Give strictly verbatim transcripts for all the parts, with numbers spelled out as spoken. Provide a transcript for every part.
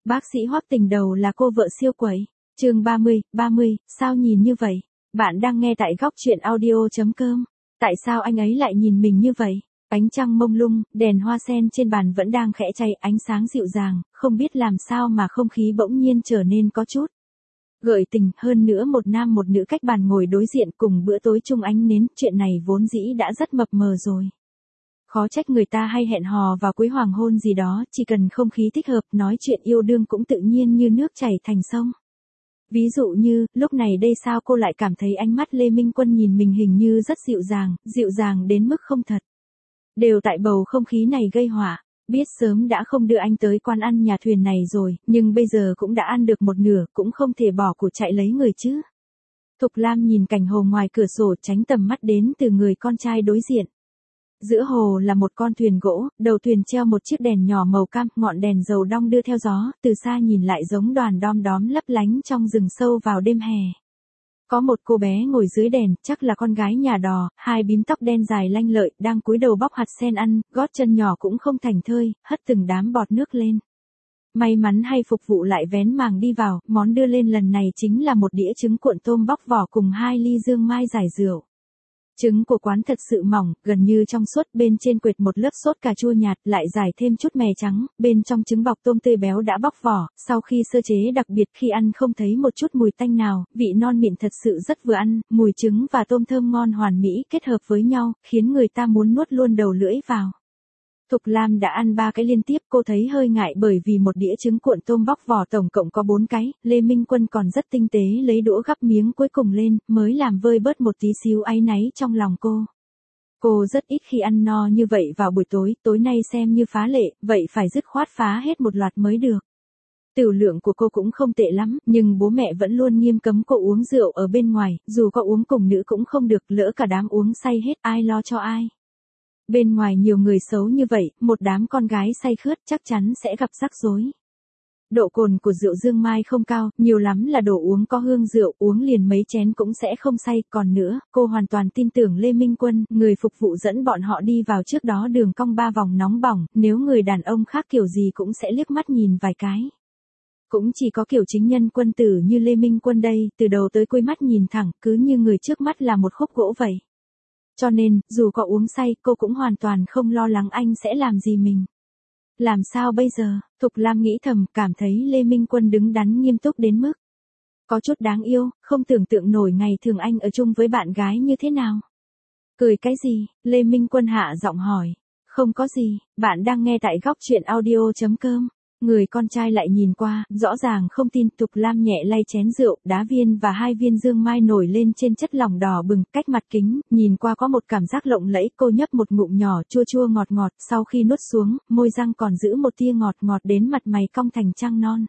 Bác sĩ Hoắc Tình Đầu là cô vợ siêu quẩy. Chương ba mươi, ba mươi, sao nhìn như vậy? Bạn đang nghe tại góc truyện audio chấm com. Tại sao anh ấy lại nhìn mình như vậy? Ánh trăng mông lung, đèn hoa sen trên bàn vẫn đang khẽ cháy, ánh sáng dịu dàng, không biết làm sao mà không khí bỗng nhiên trở nên có chút gợi tình. Hơn nữa một nam một nữ cách bàn ngồi đối diện cùng bữa tối chung ánh nến, chuyện này vốn dĩ đã rất mập mờ rồi. Khó trách người ta hay hẹn hò vào cuối hoàng hôn gì đó, chỉ cần không khí thích hợp, nói chuyện yêu đương cũng tự nhiên như nước chảy thành sông. Ví dụ như, lúc này đây sao cô lại cảm thấy ánh mắt Lê Minh Quân nhìn mình hình như rất dịu dàng, dịu dàng đến mức không thật. Đều tại bầu không khí này gây họa. Biết sớm đã không đưa anh tới quán ăn nhà thuyền này rồi, nhưng bây giờ cũng đã ăn được một nửa, cũng không thể bỏ cuộc chạy lấy người chứ. Thục Lam nhìn cảnh hồ ngoài cửa sổ, tránh tầm mắt đến từ người con trai đối diện. Giữa hồ là một con thuyền gỗ, đầu thuyền treo một chiếc đèn nhỏ màu cam, ngọn đèn dầu đong đưa theo gió, từ xa nhìn lại giống đoàn đom đóm lấp lánh trong rừng sâu vào đêm hè. Có một cô bé ngồi dưới đèn, chắc là con gái nhà đò, hai bím tóc đen dài lanh lợi, đang cúi đầu bóc hạt sen ăn, gót chân nhỏ cũng không thành thơi, hất từng đám bọt nước lên. May mắn hay phục vụ lại vén màng đi vào, món đưa lên lần này chính là một đĩa trứng cuộn tôm bóc vỏ cùng hai ly dương mai giải rượu. Trứng của quán thật sự mỏng, gần như trong suốt, bên trên quệt một lớp sốt cà chua nhạt, lại giải thêm chút mè trắng, bên trong trứng bọc tôm tươi béo đã bóc vỏ, sau khi sơ chế đặc biệt khi ăn không thấy một chút mùi tanh nào, vị non mịn thật sự rất vừa ăn, mùi trứng và tôm thơm ngon hoàn mỹ kết hợp với nhau, khiến người ta muốn nuốt luôn đầu lưỡi vào. Thục Lam đã ăn ba cái liên tiếp, cô thấy hơi ngại bởi vì một đĩa trứng cuộn tôm bóc vỏ tổng cộng có bốn cái, Lê Minh Quân còn rất tinh tế lấy đũa gắp miếng cuối cùng lên, mới làm vơi bớt một tí xíu áy náy trong lòng cô. Cô rất ít khi ăn no như vậy vào buổi tối, tối nay xem như phá lệ, vậy phải dứt khoát phá hết một loạt mới được. Tiểu lượng của cô cũng không tệ lắm, nhưng bố mẹ vẫn luôn nghiêm cấm cô uống rượu ở bên ngoài, dù có uống cùng nữ cũng không được, lỡ cả đám uống say hết, ai lo cho ai. Bên ngoài nhiều người xấu như vậy, một đám con gái say khướt chắc chắn sẽ gặp rắc rối. Độ cồn của rượu dương mai không cao, nhiều lắm là đồ uống có hương rượu, uống liền mấy chén cũng sẽ không say. Còn nữa, cô hoàn toàn tin tưởng Lê Minh Quân, người phục vụ dẫn bọn họ đi vào trước đó đường cong ba vòng nóng bỏng, nếu người đàn ông khác kiểu gì cũng sẽ liếc mắt nhìn vài cái. Cũng chỉ có kiểu chính nhân quân tử như Lê Minh Quân đây, từ đầu tới cuối mắt nhìn thẳng, cứ như người trước mắt là một khúc gỗ vậy. Cho nên, dù có uống say, cô cũng hoàn toàn không lo lắng anh sẽ làm gì mình. Làm sao bây giờ? Thục Lam nghĩ thầm, cảm thấy Lê Minh Quân đứng đắn nghiêm túc đến mức có chút đáng yêu, không tưởng tượng nổi ngày thường anh ở chung với bạn gái như thế nào. Cười cái gì? Lê Minh Quân hạ giọng hỏi. Không có gì, bạn đang nghe tại góc truyện audio chấm com. Người con trai lại nhìn qua, rõ ràng không tin. Thục Lam nhẹ lay chén rượu, đá viên và hai viên dương mai nổi lên trên chất lỏng đỏ bừng, cách mặt kính, nhìn qua có một cảm giác lộng lẫy. Cô nhấp một ngụm nhỏ, chua chua ngọt ngọt, sau khi nuốt xuống, môi răng còn giữ một tia ngọt ngọt đến mặt mày cong thành trăng non.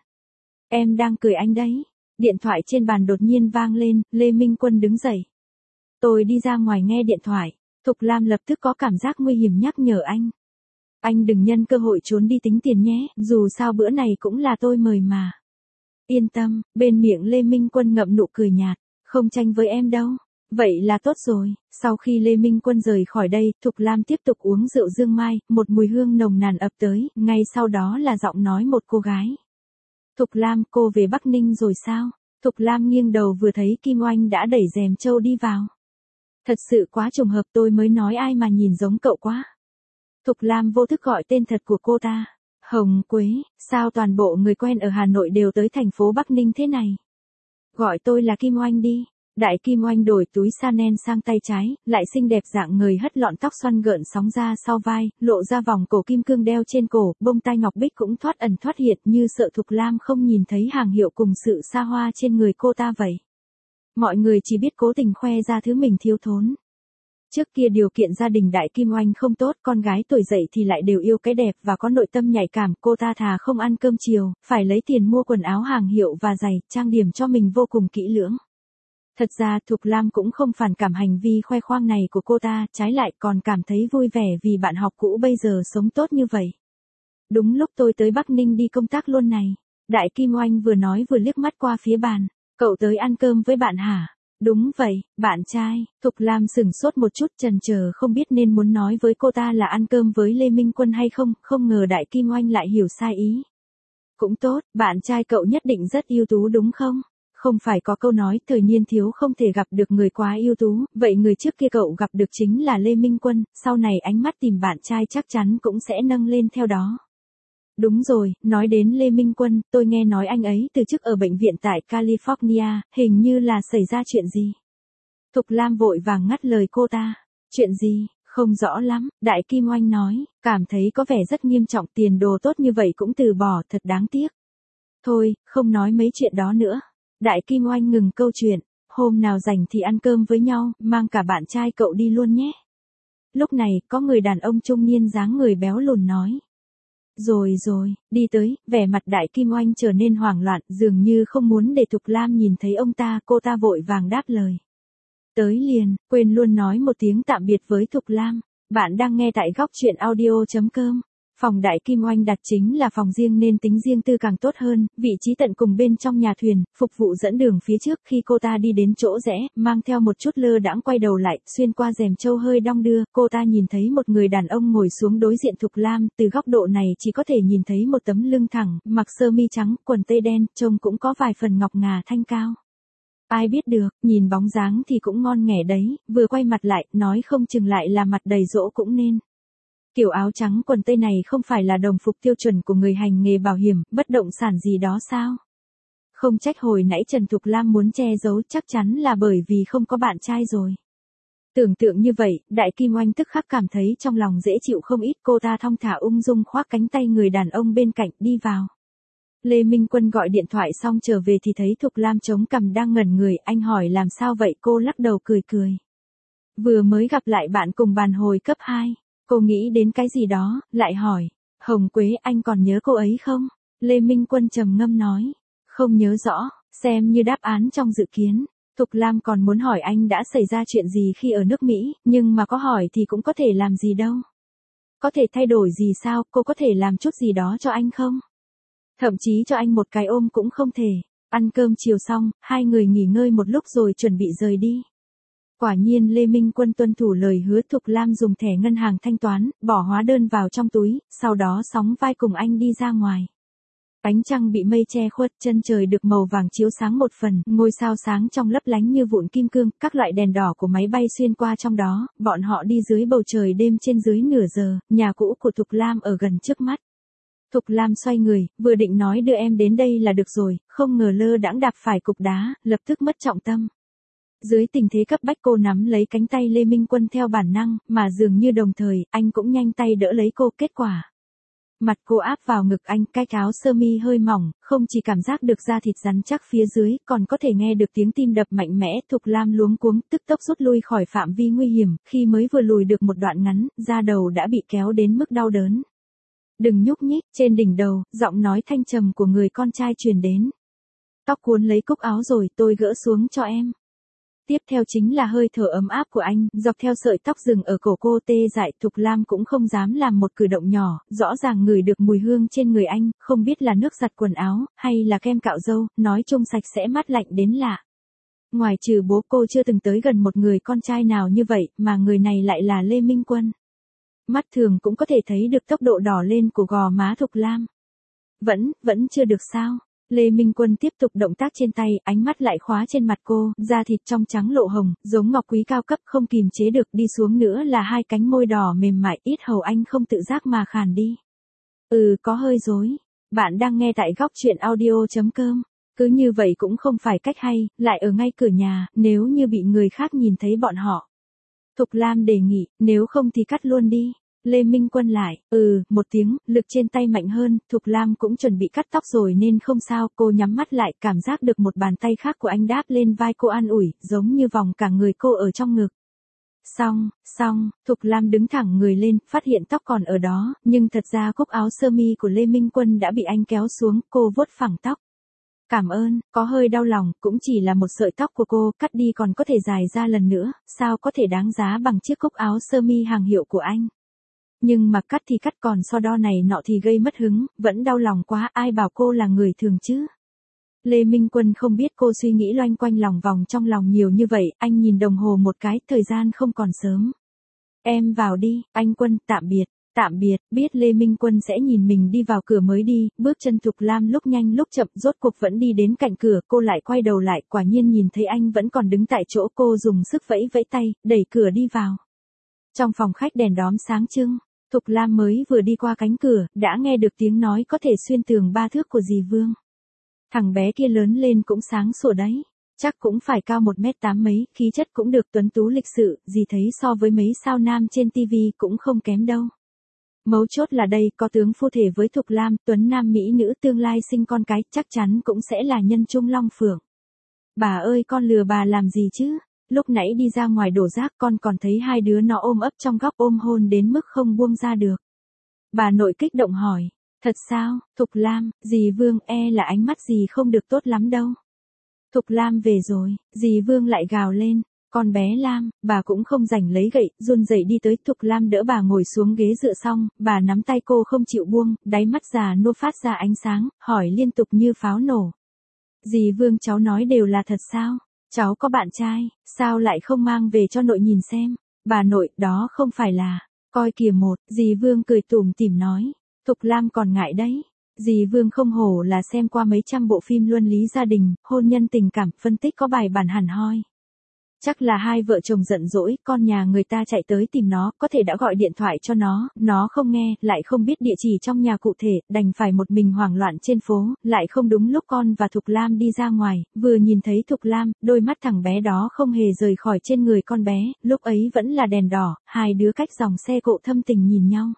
Em đang cười anh đấy. Điện thoại trên bàn đột nhiên vang lên, Lê Minh Quân đứng dậy. Tôi đi ra ngoài nghe điện thoại. Thục Lam lập tức có cảm giác nguy hiểm nhắc nhở anh. Anh đừng nhân cơ hội trốn đi tính tiền nhé, dù sao bữa này cũng là tôi mời mà. Yên tâm, bên miệng Lê Minh Quân ngậm nụ cười nhạt, không tranh với em đâu. Vậy là tốt rồi. Sau khi Lê Minh Quân rời khỏi đây, Thục Lam tiếp tục uống rượu dương mai, một mùi hương nồng nàn ập tới, ngay sau đó là giọng nói một cô gái. Thục Lam, cô về Bắc Ninh rồi sao? Thục Lam nghiêng đầu vừa thấy Kim Oanh đã đẩy rèm trâu đi vào. Thật sự quá trùng hợp, tôi mới nói ai mà nhìn giống cậu quá. Thục Lam vô thức gọi tên thật của cô ta. Hồng Quế, sao toàn bộ người quen ở Hà Nội đều tới thành phố Bắc Ninh thế này? Gọi tôi là Kim Oanh đi. Đại Kim Oanh đổi túi Chanel sang tay trái, lại xinh đẹp dạng người hất lọn tóc xoăn gợn sóng ra sau vai, lộ ra vòng cổ kim cương đeo trên cổ, bông tai ngọc bích cũng thoát ẩn thoát hiện như sợ Thục Lam không nhìn thấy hàng hiệu cùng sự xa hoa trên người cô ta vậy. Mọi người chỉ biết cố tình khoe ra thứ mình thiếu thốn. Trước kia điều kiện gia đình Đại Kim Oanh không tốt, con gái tuổi dậy thì lại đều yêu cái đẹp và có nội tâm nhạy cảm, cô ta thà không ăn cơm chiều, phải lấy tiền mua quần áo hàng hiệu và giày, trang điểm cho mình vô cùng kỹ lưỡng. Thật ra Thục Lam cũng không phản cảm hành vi khoe khoang này của cô ta, trái lại còn cảm thấy vui vẻ vì bạn học cũ bây giờ sống tốt như vậy. Đúng lúc tôi tới Bắc Ninh đi công tác luôn này. Đại Kim Oanh vừa nói vừa liếc mắt qua phía bàn. Cậu tới ăn cơm với bạn hả? Đúng vậy, bạn trai. Thục Lam sửng sốt một chút, chần chờ không biết nên muốn nói với cô ta là ăn cơm với Lê Minh Quân hay không, không ngờ Đại Kim Oanh lại hiểu sai ý. Cũng tốt, bạn trai cậu nhất định rất ưu tú đúng không? Không phải có câu nói thời niên thiếu không thể gặp được người quá ưu tú, vậy người trước kia cậu gặp được chính là Lê Minh Quân, sau này ánh mắt tìm bạn trai chắc chắn cũng sẽ nâng lên theo đó. Đúng rồi, nói đến Lê Minh Quân, tôi nghe nói anh ấy từ chức ở bệnh viện tại California, hình như là xảy ra chuyện gì? Thục Lam vội vàng ngắt lời cô ta. Chuyện gì? Không rõ lắm, Đại Kim Oanh nói, cảm thấy có vẻ rất nghiêm trọng, tiền đồ tốt như vậy cũng từ bỏ, thật đáng tiếc. Thôi, không nói mấy chuyện đó nữa. Đại Kim Oanh ngừng câu chuyện, hôm nào rảnh thì ăn cơm với nhau, mang cả bạn trai cậu đi luôn nhé. Lúc này, có người đàn ông trung niên dáng người béo lùn nói. Rồi rồi, đi tới, vẻ mặt Đại Kim Oanh trở nên hoảng loạn, dường như không muốn để Thục Lam nhìn thấy ông ta, cô ta vội vàng đáp lời. Tới liền, quên luôn nói một tiếng tạm biệt với Thục Lam. Bạn đang nghe tại góc chuyện audio.com. Phòng Đại Kim Oanh đặt chính là phòng riêng nên tính riêng tư càng tốt hơn, vị trí tận cùng bên trong nhà thuyền, phục vụ dẫn đường phía trước. Khi cô ta đi đến chỗ rẽ, mang theo một chút lơ đãng quay đầu lại, xuyên qua rèm châu hơi đong đưa, cô ta nhìn thấy một người đàn ông ngồi xuống đối diện Thục Lam, từ góc độ này chỉ có thể nhìn thấy một tấm lưng thẳng, mặc sơ mi trắng, quần tây đen, trông cũng có vài phần ngọc ngà thanh cao. Ai biết được, nhìn bóng dáng thì cũng ngon nghẻ đấy, vừa quay mặt lại, nói không chừng lại là mặt đầy dỗ cũng nên. Kiểu áo trắng quần tây này không phải là đồng phục tiêu chuẩn của người hành nghề bảo hiểm, bất động sản gì đó sao? Không trách hồi nãy Trần Thục Lam muốn che giấu, chắc chắn là bởi vì không có bạn trai rồi. Tưởng tượng như vậy, Đại Kim Oanh tức khắc cảm thấy trong lòng dễ chịu không ít, cô ta thong thả ung dung khoác cánh tay người đàn ông bên cạnh đi vào. Lê Minh Quân gọi điện thoại xong trở về thì thấy Thục Lam chống cằm đang ngẩn người, anh hỏi làm sao vậy, cô lắc đầu cười cười. Vừa mới gặp lại bạn cùng bàn hồi cấp hai, cô nghĩ đến cái gì đó, lại hỏi, Hồng Quế anh còn nhớ cô ấy không? Lê Minh Quân trầm ngâm nói, không nhớ rõ, xem như đáp án trong dự kiến. Thục Lam còn muốn hỏi anh đã xảy ra chuyện gì khi ở nước Mỹ, nhưng mà có hỏi thì cũng có thể làm gì đâu. Có thể thay đổi gì sao, cô có thể làm chút gì đó cho anh không? Thậm chí cho anh một cái ôm cũng không thể. Ăn cơm chiều xong, hai người nghỉ ngơi một lúc rồi chuẩn bị rời đi. Quả nhiên Lê Minh Quân tuân thủ lời hứa, Thục Lam dùng thẻ ngân hàng thanh toán, bỏ hóa đơn vào trong túi, sau đó sóng vai cùng anh đi ra ngoài. Ánh trăng bị mây che khuất, chân trời được màu vàng chiếu sáng một phần, ngôi sao sáng trong lấp lánh như vụn kim cương, các loại đèn đỏ của máy bay xuyên qua trong đó, bọn họ đi dưới bầu trời đêm trên dưới nửa giờ, nhà cũ của Thục Lam ở gần trước mắt. Thục Lam xoay người, vừa định nói đưa em đến đây là được rồi, không ngờ lơ đãng đạp phải cục đá, lập tức mất trọng tâm. Dưới tình thế cấp bách cô nắm lấy cánh tay Lê Minh Quân theo bản năng, mà dường như đồng thời, anh cũng nhanh tay đỡ lấy cô, kết quả. Mặt cô áp vào ngực anh, cái áo sơ mi hơi mỏng, không chỉ cảm giác được da thịt rắn chắc phía dưới, còn có thể nghe được tiếng tim đập mạnh mẽ. Thục Lam luống cuống, tức tốc rút lui khỏi phạm vi nguy hiểm, khi mới vừa lùi được một đoạn ngắn, da đầu đã bị kéo đến mức đau đớn. Đừng nhúc nhích, trên đỉnh đầu, giọng nói thanh trầm của người con trai truyền đến. Tóc cuốn lấy cúc áo rồi, tôi gỡ xuống cho em. Tiếp theo chính là hơi thở ấm áp của anh, dọc theo sợi tóc rừng ở cổ cô tê dại. Thục Lam cũng không dám làm một cử động nhỏ, rõ ràng ngửi được mùi hương trên người anh, không biết là nước giặt quần áo, hay là kem cạo râu, nói chung sạch sẽ mát lạnh đến lạ. Ngoài trừ bố cô chưa từng tới gần một người con trai nào như vậy, mà người này lại là Lê Minh Quân. Mắt thường cũng có thể thấy được tốc độ đỏ lên của gò má Thục Lam. Vẫn, vẫn chưa được sao? Lê Minh Quân tiếp tục động tác trên tay, ánh mắt lại khóa trên mặt cô, da thịt trong trắng lộ hồng, giống ngọc quý cao cấp, không kìm chế được, đi xuống nữa là hai cánh môi đỏ mềm mại, ít hầu anh không tự giác mà khàn đi. Ừ, có hơi dối. Bạn đang nghe tại góc chuyện audio.com. Cứ như vậy cũng không phải cách hay, lại ở ngay cửa nhà, nếu như bị người khác nhìn thấy bọn họ. Thục Lam đề nghị, nếu không thì cắt luôn đi. Lê Minh Quân lại, ừ, một tiếng, lực trên tay mạnh hơn, Thục Lam cũng chuẩn bị cắt tóc rồi nên không sao, cô nhắm mắt lại, cảm giác được một bàn tay khác của anh đáp lên vai cô an ủi, giống như vòng cả người cô ở trong ngực. Xong, xong, Thục Lam đứng thẳng người lên, phát hiện tóc còn ở đó, nhưng thật ra cúc áo sơ mi của Lê Minh Quân đã bị anh kéo xuống, cô vuốt phẳng tóc. Cảm ơn, có hơi đau lòng, cũng chỉ là một sợi tóc của cô, cắt đi còn có thể dài ra lần nữa, sao có thể đáng giá bằng chiếc cúc áo sơ mi hàng hiệu của anh. Nhưng mà cắt thì cắt, còn so đo này nọ thì gây mất hứng, vẫn đau lòng quá, ai bảo cô là người thường chứ. Lê Minh Quân không biết cô suy nghĩ loanh quanh lòng vòng trong lòng nhiều như vậy, anh nhìn đồng hồ một cái, thời gian không còn sớm. Em vào đi, anh Quân, tạm biệt. Tạm biệt, biết Lê Minh Quân sẽ nhìn mình đi vào cửa mới đi, bước chân Thục Lam lúc nhanh lúc chậm rốt cuộc vẫn đi đến cạnh cửa, cô lại quay đầu lại, quả nhiên nhìn thấy anh vẫn còn đứng tại chỗ, cô dùng sức vẫy vẫy tay, đẩy cửa đi vào. Trong phòng khách đèn đóm sáng trưng, Thục Lam mới vừa đi qua cánh cửa, đã nghe được tiếng nói có thể xuyên tường ba thước của dì Vương. Thằng bé kia lớn lên cũng sáng sủa đấy. Chắc cũng phải cao một mét tám mấy, khí chất cũng được tuấn tú lịch sự, dì thấy so với mấy sao nam trên tivi cũng không kém đâu. Mấu chốt là đây, có tướng phu thể với Thục Lam, tuấn nam mỹ nữ tương lai sinh con cái, chắc chắn cũng sẽ là nhân trung long phượng. Bà ơi con lừa bà làm gì chứ? Lúc nãy đi ra ngoài đổ rác con còn thấy hai đứa nó ôm ấp trong góc ôm hôn đến mức không buông ra được. Bà nội kích động hỏi, thật sao, Thục Lam, dì Vương e là ánh mắt dì không được tốt lắm đâu. Thục Lam về rồi, dì Vương lại gào lên, con bé Lam, bà cũng không rảnh lấy gậy, run rẩy đi tới. Thục Lam đỡ bà ngồi xuống ghế dựa xong, bà nắm tay cô không chịu buông, đáy mắt già nua phát ra ánh sáng, hỏi liên tục như pháo nổ. Dì Vương cháu nói đều là thật sao? Cháu có bạn trai, sao lại không mang về cho nội nhìn xem? Bà nội, đó không phải là, coi kìa một, dì Vương cười tủm tỉm nói, Thục Lam còn ngại đấy. Dì Vương không hổ là xem qua mấy trăm bộ phim luân lý gia đình, hôn nhân tình cảm, phân tích có bài bản hẳn hoi. Chắc là hai vợ chồng giận dỗi, con nhà người ta chạy tới tìm nó, có thể đã gọi điện thoại cho nó, nó không nghe, lại không biết địa chỉ trong nhà cụ thể, đành phải một mình hoảng loạn trên phố, lại không đúng lúc con và Thục Lam đi ra ngoài, vừa nhìn thấy Thục Lam, đôi mắt thằng bé đó không hề rời khỏi trên người con bé, lúc ấy vẫn là đèn đỏ, hai đứa cách dòng xe cộ thâm tình nhìn nhau.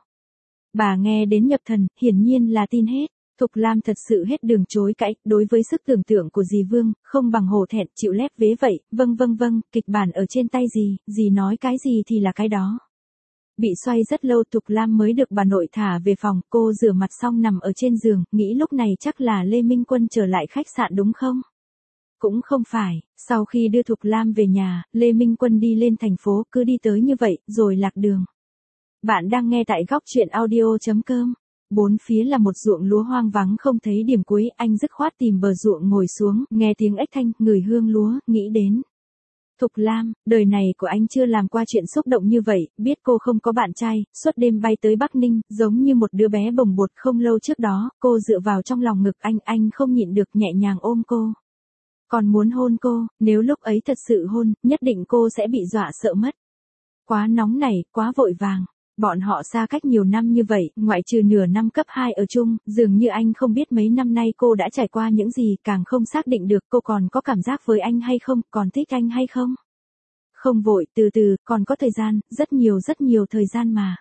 Bà nghe đến nhập thần, hiển nhiên là tin hết. Thục Lam thật sự hết đường chối cãi, đối với sức tưởng tượng của dì Vương, không bằng hổ thẹn, chịu lép vế vậy, vâng vâng vâng, kịch bản ở trên tay dì, dì nói cái gì thì là cái đó. Bị xoay rất lâu Thục Lam mới được bà nội thả về phòng, cô rửa mặt xong nằm ở trên giường, nghĩ lúc này chắc là Lê Minh Quân trở lại khách sạn đúng không? Cũng không phải, sau khi đưa Thục Lam về nhà, Lê Minh Quân đi lên thành phố, cứ đi tới như vậy, rồi lạc đường. Bạn đang nghe tại góc truyện audio chấm com. Bốn phía là một ruộng lúa hoang vắng không thấy điểm cuối, anh dứt khoát tìm bờ ruộng ngồi xuống, nghe tiếng ếch thanh, ngửi hương lúa, nghĩ đến. Thục Lam, đời này của anh chưa làm qua chuyện xúc động như vậy, biết cô không có bạn trai, suốt đêm bay tới Bắc Ninh, giống như một đứa bé bồng bột. Không lâu trước đó, cô dựa vào trong lòng ngực anh, anh không nhịn được nhẹ nhàng ôm cô. Còn muốn hôn cô, nếu lúc ấy thật sự hôn, nhất định cô sẽ bị dọa sợ mất. Quá nóng nảy, quá vội vàng. Bọn họ xa cách nhiều năm như vậy, ngoại trừ nửa năm cấp hai ở chung, dường như anh không biết mấy năm nay cô đã trải qua những gì, càng không xác định được cô còn có cảm giác với anh hay không, còn thích anh hay không. Không vội, từ từ, còn có thời gian, rất nhiều rất nhiều thời gian mà.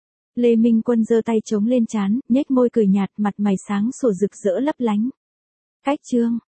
Lê Minh Quân giơ tay chống lên trán, nhếch môi cười nhạt, mặt mày sáng sủa rực rỡ lấp lánh. Cách chương